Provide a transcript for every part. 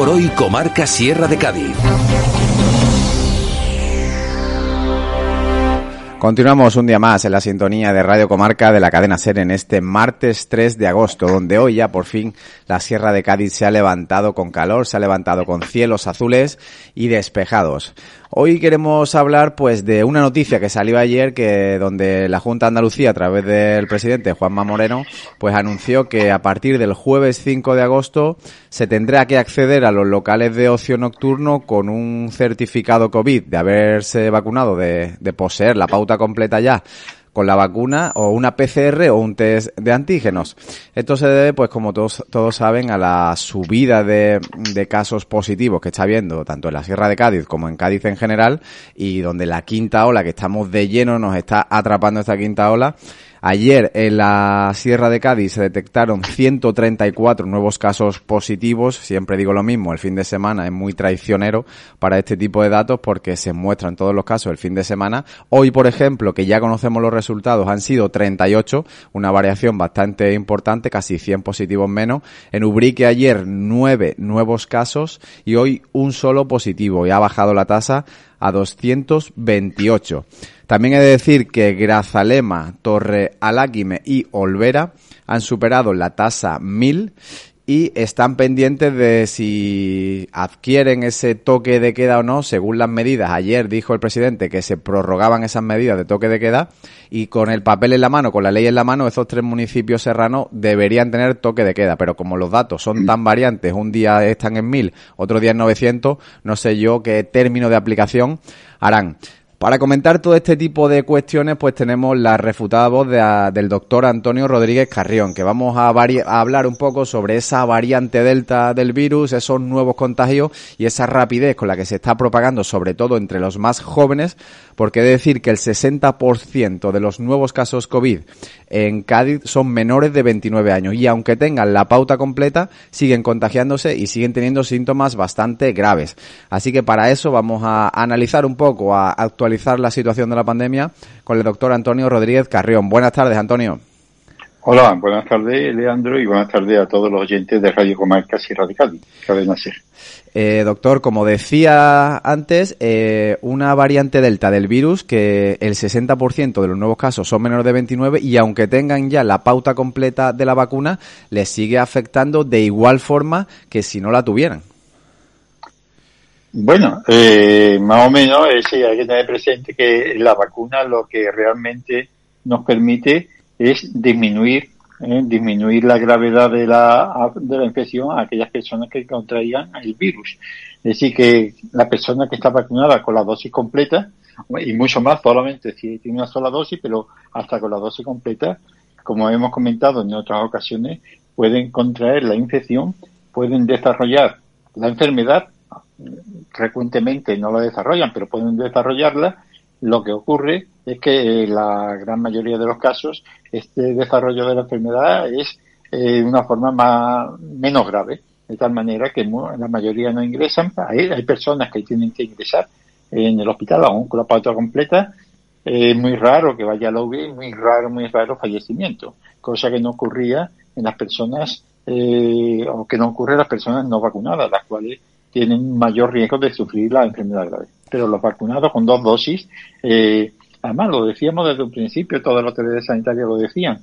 por hoy, comarca Sierra de Cádiz. Continuamos un día más en la sintonía de Radio Comarca de la cadena SER en este martes 3 de agosto, donde hoy ya por fin la Sierra de Cádiz se ha levantado con calor, se ha levantado con cielos azules y despejados. Hoy queremos hablar pues de una noticia que salió ayer, que donde la Junta de Andalucía, a través del presidente Juanma Moreno, pues anunció que a partir del jueves 5 de agosto se tendrá que acceder a los locales de ocio nocturno con un certificado COVID de haberse vacunado, de poseer la pauta completa ya con la vacuna, o una PCR o un test de antígenos. Esto se debe, pues como todos saben, a la subida de casos positivos que está habiendo tanto en la Sierra de Cádiz como en Cádiz en general, y donde la quinta ola, que estamos de lleno, nos está atrapando esta quinta ola. Ayer en la Sierra de Cádiz se detectaron 134 nuevos casos positivos. Siempre digo lo mismo, el fin de semana es muy traicionero para este tipo de datos porque se muestran todos los casos el fin de semana. Hoy, por ejemplo, que ya conocemos los resultados, han sido 38, una variación bastante importante, casi 100 positivos menos. En Ubrique ayer 9 nuevos casos y hoy un solo positivo, y ha bajado la tasa a 228. También he de decir que Grazalema, Torre Aláquime y Olvera han superado la tasa 1000 y están pendientes de si adquieren ese toque de queda o no, según las medidas. Ayer dijo el presidente que se prorrogaban esas medidas de toque de queda, y con el papel en la mano, con la ley en la mano, esos 3 municipios serranos deberían tener toque de queda. Pero como los datos son tan variantes, un día están en 1000, otro día en 900, no sé yo qué término de aplicación harán. Para comentar todo este tipo de cuestiones, pues tenemos la refutada voz del doctor Antonio Rodríguez Carrión, que vamos a hablar un poco sobre esa variante Delta del virus, esos nuevos contagios y esa rapidez con la que se está propagando, sobre todo entre los más jóvenes, porque he de decir que el 60% de los nuevos casos COVID en Cádiz son menores de 29 años y aunque tengan la pauta completa, siguen contagiándose y siguen teniendo síntomas bastante graves. Así que para eso vamos a analizar un poco, a actualizar la situación de la pandemia con el doctor Antonio Rodríguez Carrión. Buenas tardes, Antonio. Hola, buenas tardes, Leandro, y buenas tardes a todos los oyentes de Radio Comarca Sierra de Cádiz, cadena SER. Doctor, como decía antes, una variante Delta del virus, que el 60% de los nuevos casos son menores de 29 y aunque tengan ya la pauta completa de la vacuna, les sigue afectando de igual forma que si no la tuvieran. Bueno, más o menos sí, hay que tener presente que la vacuna lo que realmente nos permite es disminuir la gravedad de la infección a aquellas personas que contraigan el virus. Es decir, que la persona que está vacunada con la dosis completa, y mucho más solamente si tiene una sola dosis, pero hasta con la dosis completa, como hemos comentado en otras ocasiones, pueden contraer la infección, pueden desarrollar la enfermedad. Frecuentemente no la desarrollan, pero pueden desarrollarla. Lo que ocurre es que en la gran mayoría de los casos este desarrollo de la enfermedad es de una forma menos grave, de tal manera que la mayoría no ingresan. Hay personas que tienen que ingresar en el hospital aún con la pauta completa. Es muy raro que vaya a la UBI, muy raro fallecimiento, cosa que no ocurría en las personas o que no ocurre en las personas no vacunadas, las cuales tienen mayor riesgo de sufrir la enfermedad grave. Pero los vacunados con 2 dosis, además lo decíamos desde un principio, todas las autoridades sanitarias lo decían,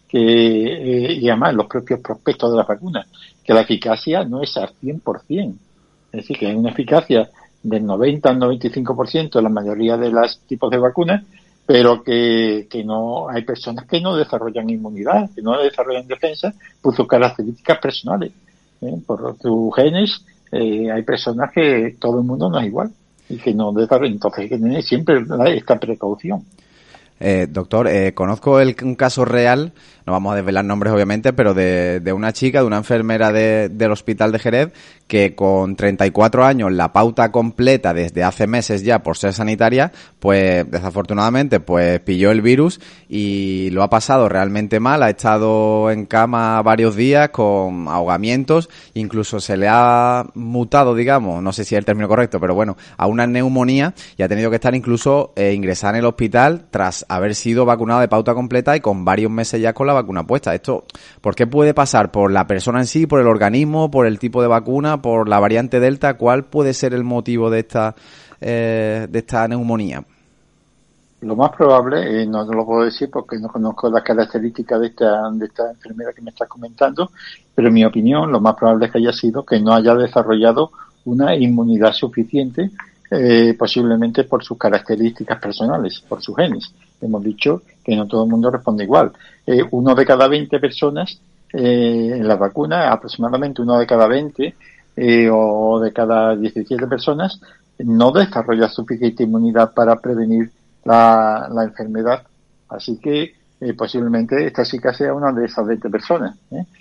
y además los propios prospectos de la vacuna, que la eficacia no es al 100%. Es decir, que hay una eficacia del 90 al 95% en la mayoría de los tipos de vacunas, pero que no hay personas que no desarrollan inmunidad, que no desarrollan defensa por sus características personales, por sus genes. Hay personas que todo el mundo no es igual y que no desarrollan, entonces hay que tener siempre esta precaución. Doctor, conozco un caso real, no vamos a desvelar nombres obviamente, pero de una chica, de una enfermera del hospital de Jerez, que con 34 años, la pauta completa desde hace meses ya por ser sanitaria, pues desafortunadamente pues pilló el virus y lo ha pasado realmente mal, ha estado en cama varios días con ahogamientos, incluso se le ha mutado, digamos, no sé si es el término correcto, pero bueno, a una neumonía y ha tenido que estar incluso ingresada en el hospital tras tras haber sido vacunado de pauta completa y con varios meses ya con la vacuna puesta. ¿Esto por qué puede pasar? ¿Por la persona en sí, por el organismo, por el tipo de vacuna, por la variante Delta? ¿Cuál puede ser el motivo de esta neumonía? Lo más probable, no te lo puedo decir porque no conozco las características de esta enfermera que me estás comentando, pero en mi opinión lo más probable es que haya sido que no haya desarrollado una inmunidad suficiente, posiblemente por sus características personales, por sus genes. Hemos dicho que no todo el mundo responde igual. Uno de cada 20 personas en la vacuna, aproximadamente uno de cada 20 o de cada 17 personas, no desarrolla suficiente inmunidad para prevenir la enfermedad. Así que posiblemente esta chica sea una de esas 20 personas.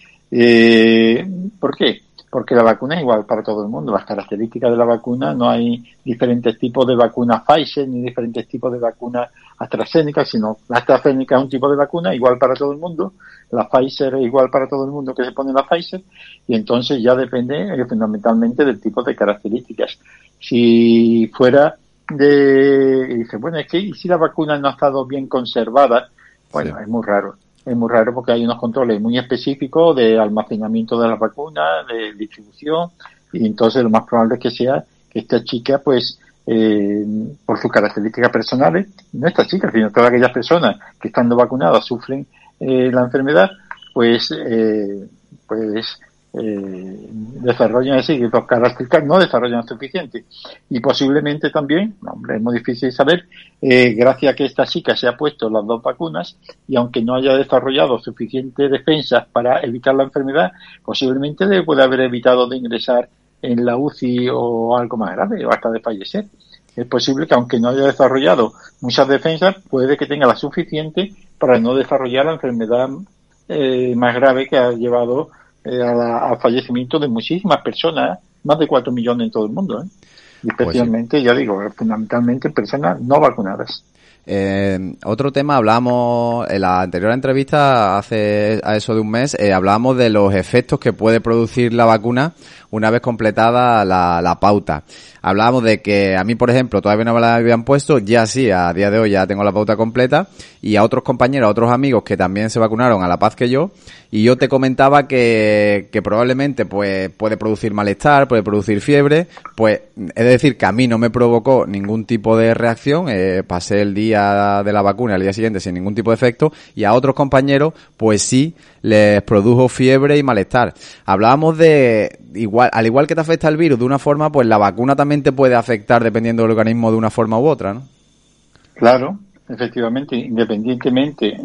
¿Por qué? Porque la vacuna es igual para todo el mundo. Las características de la vacuna, no hay diferentes tipos de vacuna Pfizer ni diferentes tipos de vacuna AstraZeneca, sino la AstraZeneca es un tipo de vacuna igual para todo el mundo, la Pfizer es igual para todo el mundo que se pone la Pfizer, y entonces ya depende fundamentalmente del tipo de características. Si fuera dice, bueno, es que ¿y si la vacuna no ha estado bien conservada? Bueno, sí. Es muy raro porque hay unos controles muy específicos de almacenamiento de las vacunas, de distribución, y entonces lo más probable es que sea que esta chica, pues, por sus características personales, no esta chica, sino todas aquellas personas que estando vacunadas sufren la enfermedad, desarrollan así, que dos características no desarrollan suficiente. Y posiblemente también, hombre, es muy difícil saber, gracias a que esta chica se ha puesto las dos vacunas, y aunque no haya desarrollado suficientes defensas para evitar la enfermedad, posiblemente puede haber evitado de ingresar en la UCI o algo más grave, o hasta de fallecer. Es posible que aunque no haya desarrollado muchas defensas, puede que tenga la suficiente para no desarrollar la enfermedad más grave que ha llevado al fallecimiento de muchísimas personas, más de 4 millones en todo el mundo, y especialmente, pues sí, ya digo, fundamentalmente personas no vacunadas. Otro tema, hablamos en la anterior entrevista, hace a eso de un mes, hablábamos de los efectos que puede producir la vacuna una vez completada la pauta. Hablábamos de que a mí, por ejemplo, todavía no me la habían puesto, ya sí, a día de hoy ya tengo la pauta completa, y a otros compañeros, a otros amigos que también se vacunaron a la paz que yo, y yo te comentaba que probablemente pues puede producir malestar, puede producir fiebre, pues es decir que a mí no me provocó ningún tipo de reacción, pasé el día de la vacuna al día siguiente sin ningún tipo de efecto, y a otros compañeros pues sí les produjo fiebre y malestar. Hablábamos de al igual que te afecta el virus de una forma, pues la vacuna también te puede afectar dependiendo del organismo de una forma u otra, ¿no? Claro, efectivamente, independientemente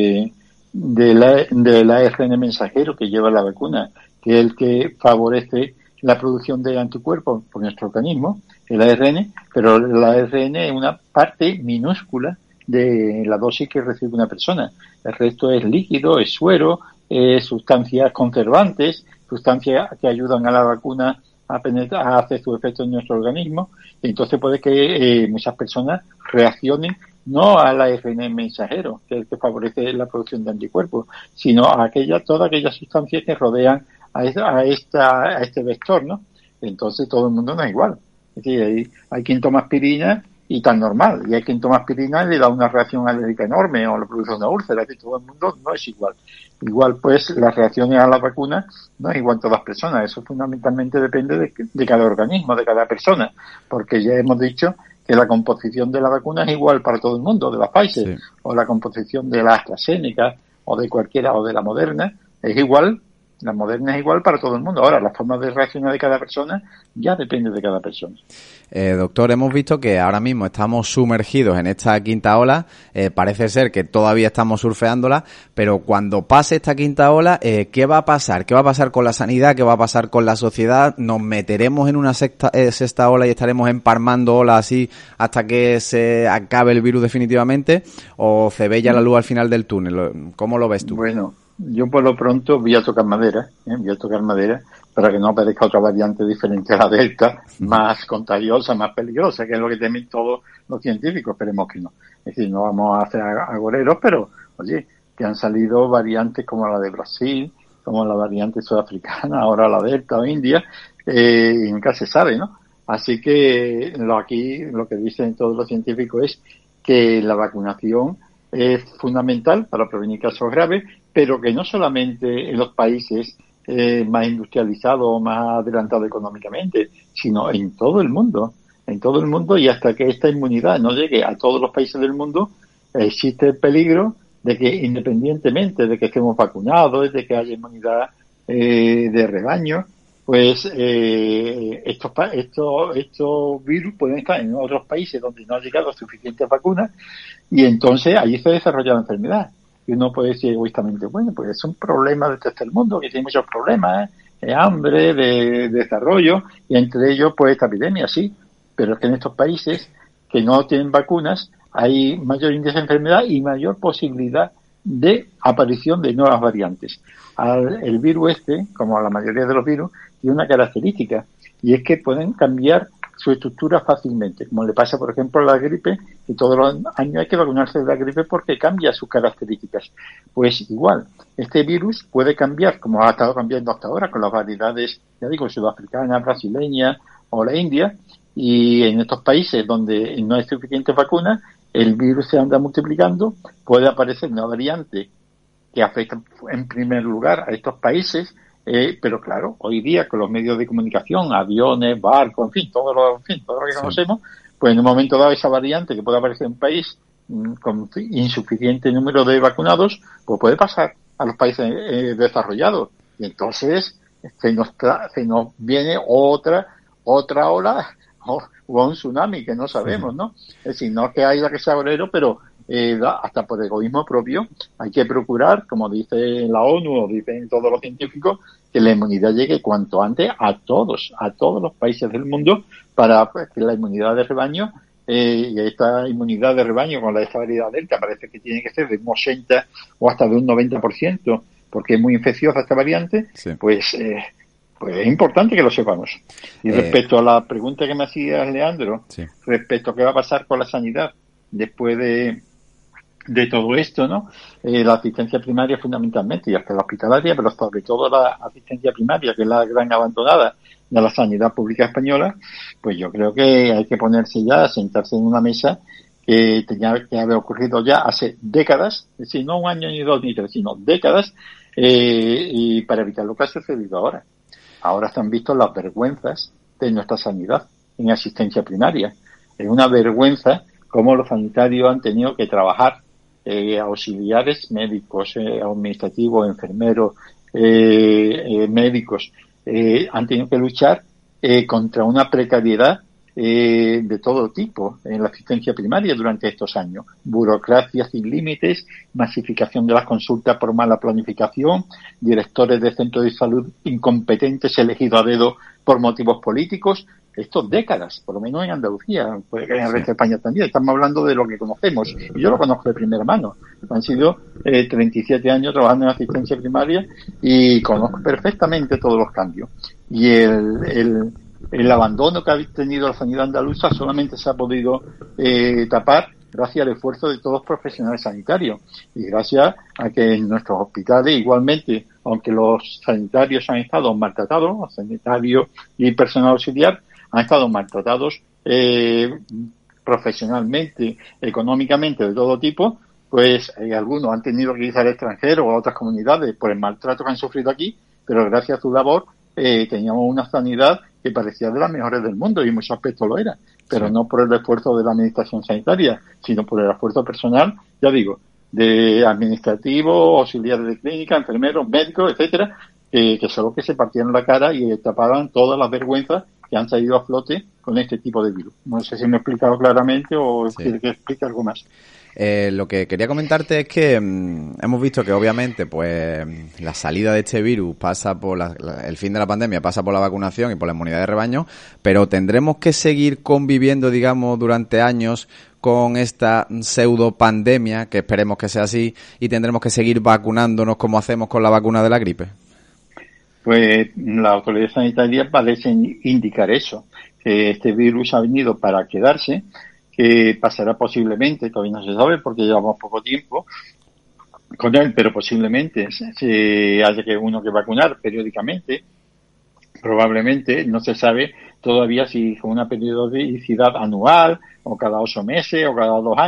del ARN mensajero que lleva la vacuna, que es el que favorece la producción de anticuerpos por nuestro organismo, el ARN, pero el ARN es una parte minúscula de la dosis que recibe una persona. El resto es líquido, es suero, es sustancias conservantes, sustancias que ayudan a la vacuna a penetrar, a hacer su efecto en nuestro organismo, y entonces puede que muchas personas reaccionen no al ARN mensajero, que es el que favorece la producción de anticuerpos, sino a todas aquellas sustancias que rodean a este vector, ¿no? Entonces todo el mundo no es igual. Es decir, hay quien toma aspirina y tan normal, y hay quien toma aspirina y le da una reacción alérgica enorme o le produce una úlcera, que todo el mundo no es igual. Igual, pues, las reacciones a la vacuna no es igual en todas las personas. Eso fundamentalmente depende de cada organismo, de cada persona, porque ya hemos dicho que la composición de la vacuna es igual para todo el mundo, de la Pfizer, sí, o la composición de la AstraZeneca, o de cualquiera, o de la Moderna, es igual. La Moderna es igual para todo el mundo. Ahora, la forma de reaccionar de cada persona ya depende de cada persona. Doctor, hemos visto que ahora mismo estamos sumergidos en esta quinta ola. Parece ser que todavía estamos surfeándola, pero cuando pase esta quinta ola, ¿qué va a pasar? ¿Qué va a pasar con la sanidad? ¿Qué va a pasar con la sociedad? ¿Nos meteremos en una sexta ola y estaremos emparmando olas así hasta que se acabe el virus definitivamente? ¿O se ve ya la luz al final del túnel? ¿Cómo lo ves tú? Bueno, yo por lo pronto voy a tocar madera para que no aparezca otra variante diferente a la Delta, más contagiosa, más peligrosa, que es lo que temen todos los científicos. Esperemos que no. Es decir, no vamos a hacer agoreros, pero, oye, que han salido variantes como la de Brasil, como la variante sudafricana, ahora la Delta o India, y nunca se sabe, ¿no? Así que aquí lo que dicen todos los científicos es que la vacunación es fundamental para prevenir casos graves, pero que no solamente en los países más industrializados o más adelantados económicamente, sino en todo el mundo, y hasta que esta inmunidad no llegue a todos los países del mundo, existe el peligro de que, independientemente de que estemos vacunados, de que haya inmunidad de rebaño, pues estos virus pueden estar en otros países donde no ha llegado suficientes vacunas, y entonces allí se desarrolla la enfermedad. Y uno puede decir egoístamente, bueno, pues es un problema del tercer mundo, que tiene muchos problemas, de hambre, de desarrollo, y entre ellos pues esta epidemia, sí, pero es que en estos países que no tienen vacunas hay mayor índice de enfermedad y mayor posibilidad de aparición de nuevas variantes. El virus como la mayoría de los virus, tiene una característica, y es que pueden cambiar su estructura fácilmente, como le pasa, por ejemplo, a la gripe, y todos los años hay que vacunarse de la gripe porque cambia sus características. Pues igual, este virus puede cambiar, como ha estado cambiando hasta ahora, con las variedades, ya digo, sudafricana, brasileña o la india, y en estos países donde no hay suficiente vacuna, el virus se anda multiplicando, puede aparecer una variante que afecta en primer lugar a estos países, pero claro, hoy día con los medios de comunicación, aviones, barcos, en fin, todo lo que conocemos, pues en un momento dado esa variante que puede aparecer en un país con insuficiente número de vacunados, pues puede pasar a los países desarrollados, y entonces se nos viene otra ola o un tsunami que no sabemos, ¿no? Es decir, no es que haya que ser obrero, pero hasta por egoísmo propio hay que procurar, como dice la ONU o dicen todos los científicos, que la inmunidad llegue cuanto antes a todos los países del mundo, para que la inmunidad de rebaño, y esta inmunidad de rebaño con esta variedad delta parece que tiene que ser de un 80 o hasta de un 90%, porque es muy infecciosa esta variante, sí. Pues es importante que lo sepamos. Y respecto a la pregunta que me hacías, Leandro, sí, respecto a qué va a pasar con la sanidad después de todo esto, ¿no? La asistencia primaria fundamentalmente, y hasta la hospitalaria, pero sobre todo la asistencia primaria, que es la gran abandonada de la sanidad pública española, pues yo creo que hay que ponerse ya, a sentarse en una mesa que tenía que haber ocurrido ya hace décadas, es decir, no un año, ni dos, ni tres, sino décadas, y para evitar lo que ha sucedido ahora. Ahora se han visto las vergüenzas de nuestra sanidad en asistencia primaria. Es una vergüenza cómo los sanitarios han tenido que trabajar, auxiliares médicos, administrativos, enfermeros, médicos, han tenido que luchar contra una precariedad de todo tipo en la asistencia primaria durante estos años. Burocracia sin límites, masificación de las consultas por mala planificación, directores de centros de salud incompetentes elegidos a dedo por motivos políticos. Estos décadas, por lo menos en Andalucía, puede que en el resto de España también. Estamos hablando de lo que conocemos, y yo lo conozco de primera mano. Han sido 37 años trabajando en asistencia primaria y conozco perfectamente todos los cambios. Y el abandono que ha tenido la sanidad andaluza solamente se ha podido tapar gracias al esfuerzo de todos los profesionales sanitarios, y gracias a que en nuestros hospitales igualmente, aunque los sanitarios han estado maltratados, los sanitarios y personal auxiliar han estado maltratados profesionalmente, económicamente, de todo tipo, pues algunos han tenido que irse al extranjero o a otras comunidades por el maltrato que han sufrido aquí, pero gracias a su labor teníamos una sanidad que parecía de las mejores del mundo, y en muchos aspectos lo era, pero sí, no por el esfuerzo de la administración sanitaria, sino por el esfuerzo personal, ya digo, de administrativos, auxiliares de clínica, enfermeros, médicos, etcétera, que son los que se partían la cara y tapaban todas las vergüenzas que han salido a flote con este tipo de virus. No sé si me he explicado claramente o quiere que explique algo más. Lo que quería comentarte es que hemos visto que obviamente pues la salida de este virus pasa por el fin de la pandemia pasa por la vacunación y por la inmunidad de rebaño, pero tendremos que seguir conviviendo, digamos, durante años con esta pseudo pandemia, que esperemos que sea así, y tendremos que seguir vacunándonos como hacemos con la vacuna de la gripe. Pues la autoridad sanitaria parece indicar eso, que este virus ha venido para quedarse, que pasará posiblemente, todavía no se sabe porque llevamos poco tiempo con él, pero posiblemente se haya que uno que vacunar periódicamente, probablemente, no se sabe todavía si con una periodicidad anual o cada 8 meses o cada 2 años,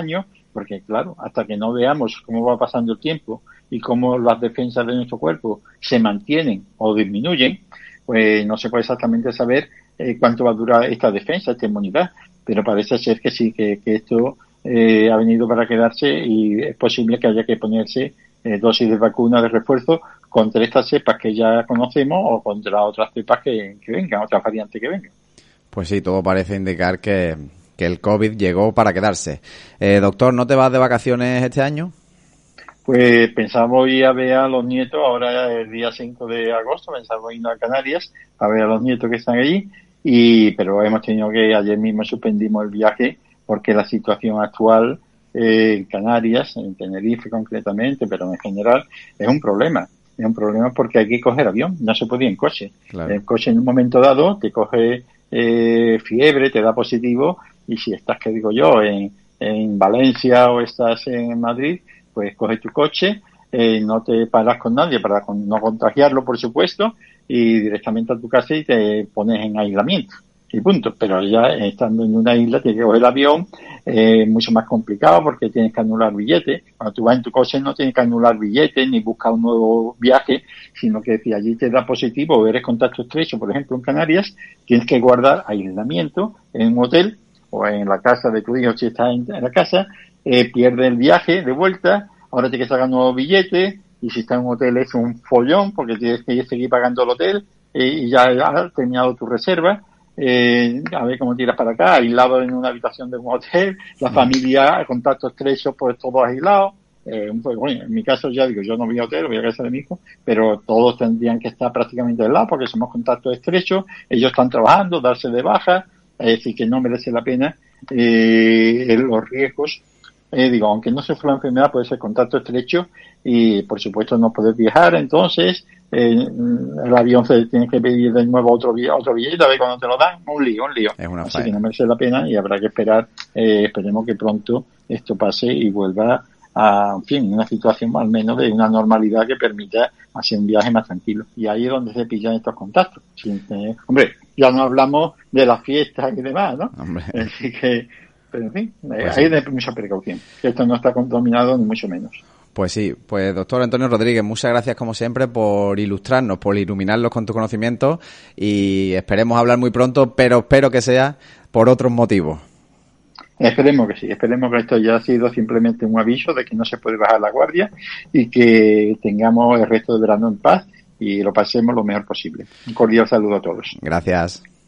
porque claro, hasta que no veamos cómo va pasando el tiempo y cómo las defensas de nuestro cuerpo se mantienen o disminuyen, pues no se puede exactamente saber cuánto va a durar esta defensa, esta inmunidad, pero parece ser que sí, que esto ha venido para quedarse y es posible que haya que ponerse dosis de vacuna de refuerzo contra estas cepas que ya conocemos o contra otras cepas que vengan, otras variantes que vengan. Pues sí, todo parece indicar que el COVID llegó para quedarse. Doctor, ¿no te vas de vacaciones este año? Pues pensamos ir a ver a los nietos, ahora el día 5 de agosto, pensamos ir a Canarias a ver a los nietos que están allí, pero hemos tenido que, ayer mismo suspendimos el viaje porque la situación actual en Canarias, en Tenerife concretamente, pero en general, es un problema. Es un problema porque hay que coger avión, no se puede ir en coche. Claro. El coche en un momento dado te coge fiebre, te da positivo, y si estás, que digo yo, en Valencia o estás en Madrid, pues coges tu coche, no te paras con nadie para no contagiarlo, por supuesto, y directamente a tu casa y te pones en aislamiento. Y punto. Pero ya estando en una isla tienes que coger el avión, mucho más complicado porque tienes que anular billetes. Cuando tú vas en tu coche no tienes que anular billetes ni buscar un nuevo viaje, sino que si allí te da positivo o eres contacto estrecho, por ejemplo en Canarias, tienes que guardar aislamiento en un hotel o en la casa de tu hijo si estás en la casa, pierde el viaje de vuelta, ahora tienes que sacar nuevos billetes, y si estás en un hotel es un follón porque tienes que seguir pagando el hotel, y ya has terminado tu reserva. A ver cómo tiras para acá, aislado en una habitación de un hotel, la familia, contacto estrecho, pues todos aislados. Pues, bueno, en mi caso ya digo, yo no voy a hotel, voy a casa de mi hijo, pero todos tendrían que estar prácticamente aislados porque somos contactos estrechos, ellos están trabajando, darse de baja, es decir, que no merece la pena los riesgos. Aunque no sufra la enfermedad, puede ser contacto estrecho y, por supuesto, no poder viajar. Entonces, el avión se tiene que pedir de nuevo otro billete, a ver cuando te lo dan. Un lío. Es una Así falla. que no merece la pena y habrá que esperar. Esperemos que pronto esto pase y vuelva a, en fin, una situación al menos de una normalidad que permita hacer un viaje más tranquilo. Y ahí es donde se pillan estos contactos. Hombre, ya no hablamos de las fiestas y demás, ¿no? Hombre. Así que, pero en fin, Pues hay sí. de mucha precaución. Que esto no está contaminado ni mucho menos. Pues sí, pues doctor Antonio Rodríguez, muchas gracias como siempre por ilustrarnos, por iluminarnos con tu conocimiento y esperemos hablar muy pronto, pero espero que sea por otros motivos. Esperemos que sí, esperemos que esto ya ha sido simplemente un aviso de que no se puede bajar la guardia y que tengamos el resto de verano en paz y lo pasemos lo mejor posible. Un cordial saludo a todos. Gracias.